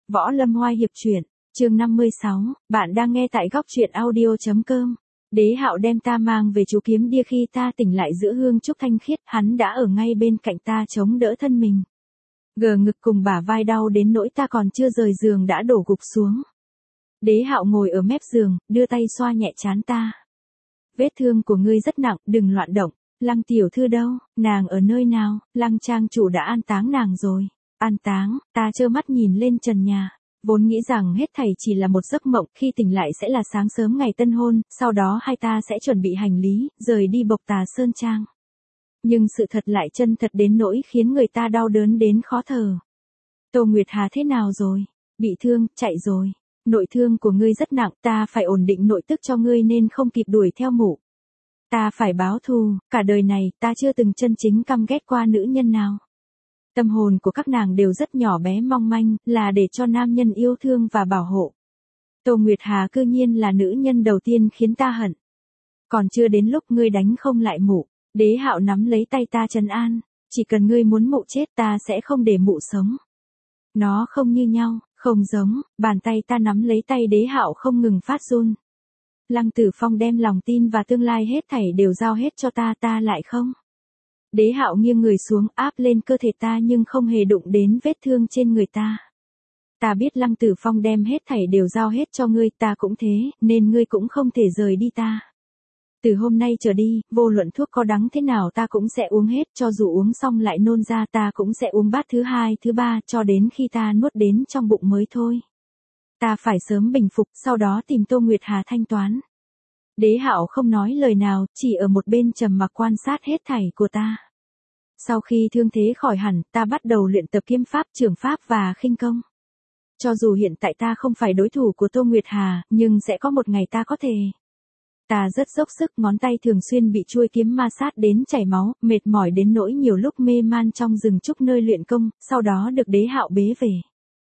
Võ Lâm Oai hiệp truyện, chương 56, bạn đang nghe tại góc truyện audio.com. Đế Hạo đem ta mang về chú kiếm đia khi ta tỉnh lại giữa hương trúc thanh khiết, hắn đã ở ngay bên cạnh ta chống đỡ thân mình. Gờ ngực cùng bả vai đau đến nỗi ta còn chưa rời giường đã đổ gục xuống. Đế Hạo ngồi ở mép giường, đưa tay xoa nhẹ trán ta. Vết thương của ngươi rất nặng, đừng loạn động. Lăng tiểu thư đâu, nàng ở nơi nào? Lăng trang chủ đã an táng nàng rồi. An táng, ta trơ mắt nhìn lên trần nhà. Vốn nghĩ rằng hết thảy chỉ là một giấc mộng, khi tỉnh lại sẽ là sáng sớm ngày tân hôn, sau đó hai ta sẽ chuẩn bị hành lý, rời đi Bộc Tà Sơn Trang. Nhưng sự thật lại chân thật đến nỗi khiến người ta đau đớn đến khó thở. Tô Nguyệt Hà thế nào rồi? Bị thương, chạy rồi. Nội thương của ngươi rất nặng, ta phải ổn định nội tức cho ngươi nên không kịp đuổi theo mụ. Ta phải báo thù, cả đời này ta chưa từng chân chính căm ghét qua nữ nhân nào. Tâm hồn của các nàng đều rất nhỏ bé mong manh, là để cho nam nhân yêu thương và bảo hộ. Tô Nguyệt Hà cư nhiên là nữ nhân đầu tiên khiến ta hận. Còn chưa đến lúc ngươi đánh không lại mụ. Đế Hạo nắm lấy tay ta trấn an, chỉ cần ngươi muốn mụ chết ta sẽ không để mụ sống. Nó không như nhau, không giống, bàn tay ta nắm lấy tay Đế Hạo không ngừng phát run. Lăng Tử Phong đem lòng tin và tương lai hết thảy đều giao hết cho ta, ta lại không. Đế Hạo nghiêng người xuống áp lên cơ thể ta nhưng không hề đụng đến vết thương trên người ta. Ta biết Lăng Tử Phong đem hết thảy đều giao hết cho ngươi, ta cũng thế, nên ngươi cũng không thể rời đi ta. Từ hôm nay trở đi, vô luận thuốc có đắng thế nào ta cũng sẽ uống hết, cho dù uống xong lại nôn ra ta cũng sẽ uống bát thứ hai, thứ ba, cho đến khi ta nuốt đến trong bụng mới thôi. Ta phải sớm bình phục, sau đó tìm Tô Nguyệt Hà thanh toán. Đế Hạo không nói lời nào, chỉ ở một bên trầm mặc quan sát hết thảy của ta. Sau khi thương thế khỏi hẳn, ta bắt đầu luyện tập kiếm pháp, trường pháp và khinh công. Cho dù hiện tại ta không phải đối thủ của Tô Nguyệt Hà, nhưng sẽ có một ngày ta có thể. Ta rất dốc sức, ngón tay thường xuyên bị chuôi kiếm ma sát đến chảy máu, mệt mỏi đến nỗi nhiều lúc mê man trong rừng trúc nơi luyện công, sau đó được Đế Hạo bế về.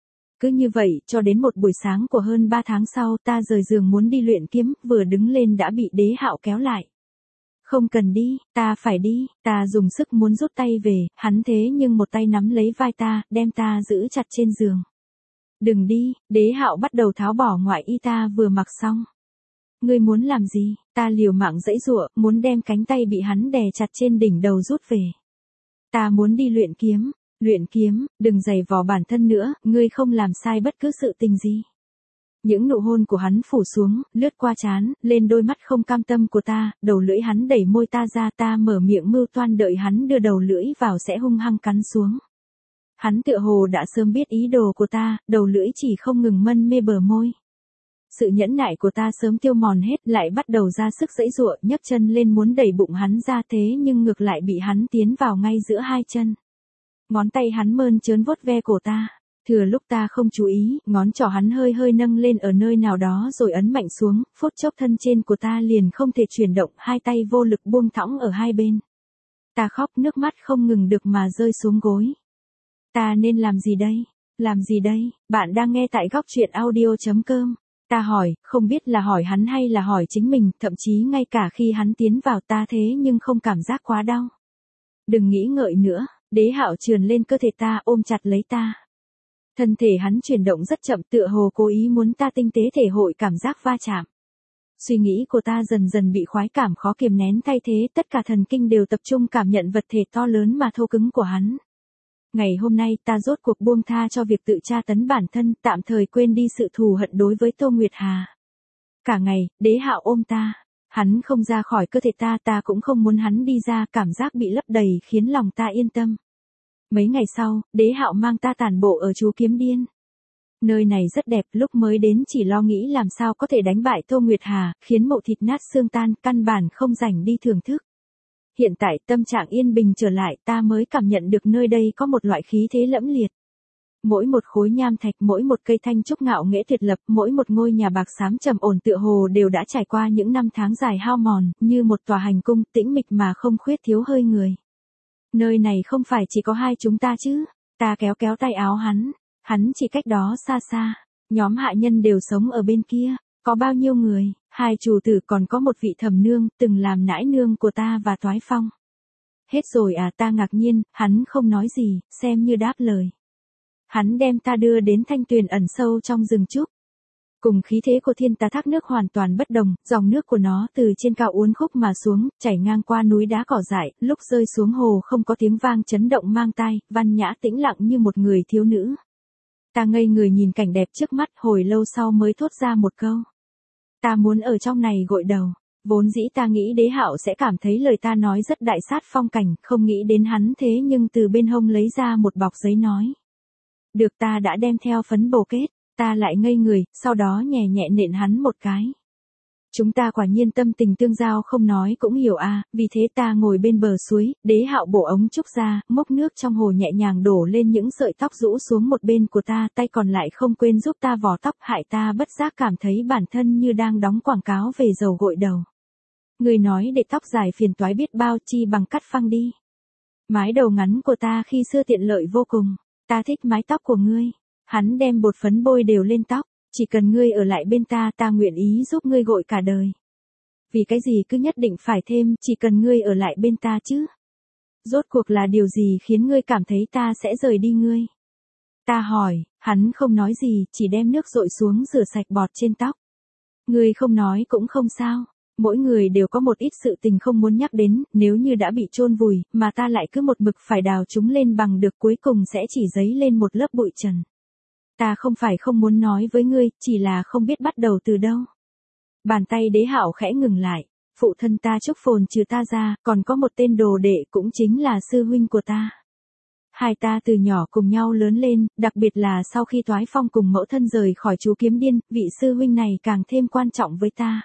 Cứ như vậy, cho đến một buổi sáng của hơn 3 tháng sau ta rời giường muốn đi luyện kiếm, vừa đứng lên đã bị Đế Hạo kéo lại. Không cần đi, ta phải đi, ta dùng sức muốn rút tay về, hắn thế nhưng một tay nắm lấy vai ta, đem ta giữ chặt trên giường. Đừng đi, Đế Hạo bắt đầu tháo bỏ ngoại y ta vừa mặc xong. Ngươi muốn làm gì? Ta liều mạng giãy giụa, muốn đem cánh tay bị hắn đè chặt trên đỉnh đầu rút về. Ta muốn đi luyện kiếm. Luyện kiếm, đừng giày vò bản thân nữa, ngươi không làm sai bất cứ sự tình gì. Những nụ hôn của hắn phủ xuống, lướt qua trán, lên đôi mắt không cam tâm của ta, đầu lưỡi hắn đẩy môi ta ra, ta mở miệng mưu toan đợi hắn đưa đầu lưỡi vào sẽ hung hăng cắn xuống. Hắn tựa hồ đã sớm biết ý đồ của ta, đầu lưỡi chỉ không ngừng mân mê bờ môi. Sự nhẫn nại của ta sớm tiêu mòn hết, lại bắt đầu ra sức giãy giụa, nhấc chân lên muốn đẩy bụng hắn ra thế nhưng ngược lại bị hắn tiến vào ngay giữa hai chân. Ngón tay hắn mơn trớn vuốt ve cổ ta. Thừa lúc ta không chú ý, ngón trỏ hắn hơi hơi nâng lên ở nơi nào đó rồi ấn mạnh xuống, phút chốc thân trên của ta liền không thể chuyển động, hai tay vô lực buông thõng ở hai bên. Ta khóc, nước mắt không ngừng được mà rơi xuống gối. Ta nên làm gì đây? Làm gì đây? Bạn đang nghe tại góc truyện audio.com. Ta hỏi, không biết là hỏi hắn hay là hỏi chính mình, thậm chí ngay cả khi hắn tiến vào ta thế nhưng không cảm giác quá đau. Đừng nghĩ ngợi nữa. Đế Hạo trườn lên cơ thể ta ôm chặt lấy ta. Thân thể hắn chuyển động rất chậm tựa hồ cố ý muốn ta tinh tế thể hội cảm giác va chạm. Suy nghĩ của ta dần dần bị khoái cảm khó kiềm nén thay thế, tất cả thần kinh đều tập trung cảm nhận vật thể to lớn mà thô cứng của hắn. Ngày hôm nay ta rốt cuộc buông tha cho việc tự tra tấn bản thân, tạm thời quên đi sự thù hận đối với Tô Nguyệt Hà. Cả ngày, Đế Hạo ôm ta. Hắn không ra khỏi cơ thể ta, ta cũng không muốn hắn đi ra, cảm giác bị lấp đầy khiến lòng ta yên tâm. Mấy ngày sau, Đế Hạo mang ta tản bộ ở chú Kiếm Điên. Nơi này rất đẹp, lúc mới đến chỉ lo nghĩ làm sao có thể đánh bại Tô Nguyệt Hà, khiến mộ thịt nát xương tan, căn bản không rảnh đi thưởng thức. Hiện tại tâm trạng yên bình trở lại, ta mới cảm nhận được nơi đây có một loại khí thế lẫm liệt. Mỗi một khối nham thạch, mỗi một cây thanh trúc ngạo nghễ tuyệt lập, mỗi một ngôi nhà bạc xám trầm ổn tựa hồ đều đã trải qua những năm tháng dài hao mòn, như một tòa hành cung tĩnh mịch mà không khuyết thiếu hơi người. Nơi này không phải chỉ có hai chúng ta chứ? Ta kéo kéo tay áo hắn chỉ cách đó xa xa. Nhóm hạ nhân đều sống ở bên kia, có bao nhiêu người? Hai chủ tử còn có một vị thẩm nương, từng làm nãi nương của ta và Toái Phong. Hết rồi à? Ta ngạc nhiên, hắn không nói gì, xem như đáp lời. Hắn đem ta đưa đến thanh tuyền ẩn sâu trong rừng trúc. Cùng khí thế của thiên tà thác nước hoàn toàn bất đồng, dòng nước của nó từ trên cao uốn khúc mà xuống, chảy ngang qua núi đá cỏ dại, lúc rơi xuống hồ không có tiếng vang chấn động mang tai, văn nhã tĩnh lặng như một người thiếu nữ. Ta ngây người nhìn cảnh đẹp trước mắt, hồi lâu sau mới thốt ra một câu. Ta muốn ở trong này gội đầu. Vốn dĩ ta nghĩ Đế Hạo sẽ cảm thấy lời ta nói rất đại sát phong cảnh, không nghĩ đến hắn thế nhưng từ bên hông lấy ra một bọc giấy nói. Được, ta đã đem theo phấn bồ kết, ta lại ngây người, sau đó nhẹ nhẹ nện hắn một cái. Chúng ta quả nhiên tâm tình tương giao không nói cũng hiểu à, vì thế ta ngồi bên bờ suối, Đế Hạo bổ ống trúc ra, múc nước trong hồ nhẹ nhàng đổ lên những sợi tóc rũ xuống một bên của ta, tay còn lại không quên giúp ta vò tóc, hại ta bất giác cảm thấy bản thân như đang đóng quảng cáo về dầu gội đầu. Người nói để tóc dài phiền toái biết bao, chi bằng cắt phăng đi. Mái đầu ngắn của ta khi xưa tiện lợi vô cùng, ta thích mái tóc của ngươi. Hắn đem bột phấn bôi đều lên tóc, chỉ cần ngươi ở lại bên ta, ta nguyện ý giúp ngươi gội cả đời. Vì cái gì cứ nhất định phải thêm, chỉ cần ngươi ở lại bên ta chứ? Rốt cuộc là điều gì khiến ngươi cảm thấy ta sẽ rời đi ngươi? Ta hỏi, hắn không nói gì, chỉ đem nước dội xuống rửa sạch bọt trên tóc. Ngươi không nói cũng không sao. Mỗi người đều có một ít sự tình không muốn nhắc đến, nếu như đã bị chôn vùi, mà ta lại cứ một mực phải đào chúng lên bằng được, cuối cùng sẽ chỉ dấy lên một lớp bụi trần. Ta không phải không muốn nói với ngươi, chỉ là không biết bắt đầu từ đâu. Bàn tay Đế Hạo khẽ ngừng lại, phụ thân ta Trúc Phồn trừ ta ra, còn có một tên đồ đệ cũng chính là sư huynh của ta. Hai ta từ nhỏ cùng nhau lớn lên, đặc biệt là sau khi Toái Phong cùng mẫu thân rời khỏi chú Kiếm Điên, vị sư huynh này càng thêm quan trọng với ta.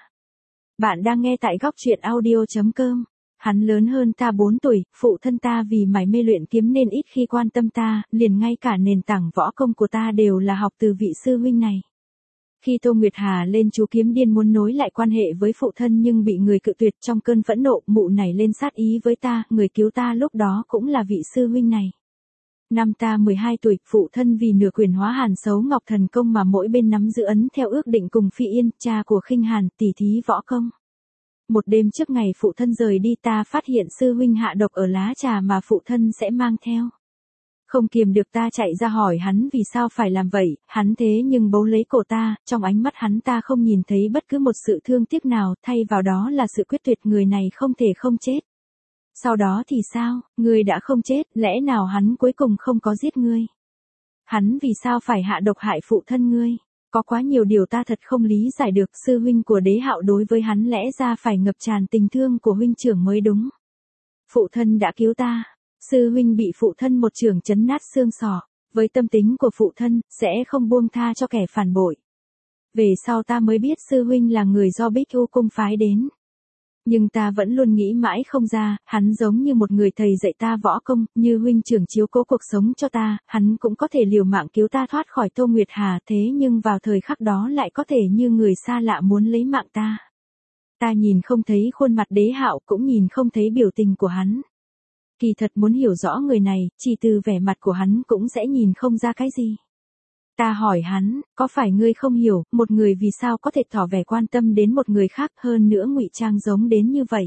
Bạn đang nghe tại góc truyện audio.com. Hắn lớn hơn ta 4 tuổi, phụ thân ta vì mải mê luyện kiếm nên ít khi quan tâm ta, liền ngay cả nền tảng võ công của ta đều là học từ vị sư huynh này. Khi Tô Nguyệt Hà lên chú Kiếm Điên muốn nối lại quan hệ với phụ thân nhưng bị người cự tuyệt, trong cơn phẫn nộ, mụ này lên sát ý với ta, người cứu ta lúc đó cũng là vị sư huynh này. Năm ta 12 tuổi, phụ thân vì nửa quyền hóa Hàn Sấu Ngọc thần công mà mỗi bên nắm giữ ấn theo ước định cùng Phi Yên, cha của Khinh Hàn, tỉ thí võ công. Một đêm trước ngày phụ thân rời đi, ta phát hiện sư huynh hạ độc ở lá trà mà phụ thân sẽ mang theo. Không kiềm được, ta chạy ra hỏi hắn vì sao phải làm vậy, hắn thế nhưng bấu lấy cổ ta, trong ánh mắt hắn ta không nhìn thấy bất cứ một sự thương tiếc nào, thay vào đó là sự quyết tuyệt, người này không thể không chết. Sau đó thì sao, ngươi đã không chết, lẽ nào hắn cuối cùng không có giết ngươi? Hắn vì sao phải hạ độc hại phụ thân ngươi? Có quá nhiều điều ta thật không lý giải được, sư huynh của Đế Hạo đối với hắn lẽ ra phải ngập tràn tình thương của huynh trưởng mới đúng. Phụ thân đã cứu ta, sư huynh bị phụ thân một chưởng chấn nát xương sọ, với tâm tính của phụ thân, sẽ không buông tha cho kẻ phản bội. Về sau ta mới biết sư huynh là người do Bích U cung phái đến. Nhưng ta vẫn luôn nghĩ mãi không ra, hắn giống như một người thầy dạy ta võ công, như huynh trưởng chiếu cố cuộc sống cho ta, hắn cũng có thể liều mạng cứu ta thoát khỏi Tô Nguyệt Hà, thế nhưng vào thời khắc đó lại có thể như người xa lạ muốn lấy mạng ta. Ta nhìn không thấy khuôn mặt Đế Hạo, cũng nhìn không thấy biểu tình của hắn. Kỳ thật muốn hiểu rõ người này, chỉ từ vẻ mặt của hắn cũng sẽ nhìn không ra cái gì. Ta hỏi hắn, có phải ngươi không hiểu, một người vì sao có thể tỏ vẻ quan tâm đến một người khác, hơn nữa ngụy trang giống đến như vậy?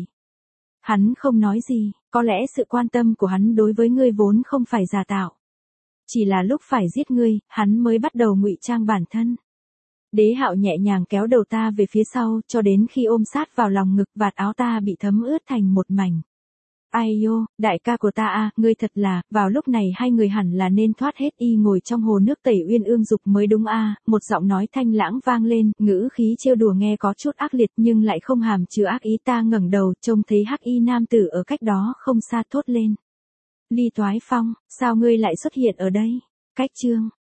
Hắn không nói gì, có lẽ sự quan tâm của hắn đối với ngươi vốn không phải giả tạo. Chỉ là lúc phải giết ngươi, hắn mới bắt đầu ngụy trang bản thân. Đế Hạo nhẹ nhàng kéo đầu ta về phía sau, cho đến khi ôm sát vào lòng ngực, vạt áo ta bị thấm ướt thành một mảnh. Ai yo, đại ca của ta à, ngươi thật là, vào lúc này hai người hẳn là nên thoát hết y ngồi trong hồ nước tẩy uyên ương dục mới đúng à, một giọng nói thanh lãng vang lên, ngữ khí trêu đùa nghe có chút ác liệt nhưng lại không hàm chứa ác ý. Ta ngẩng đầu, trông thấy hắc y nam tử ở cách đó không xa thốt lên. Ly Toái Phong, sao ngươi lại xuất hiện ở đây? Cách chương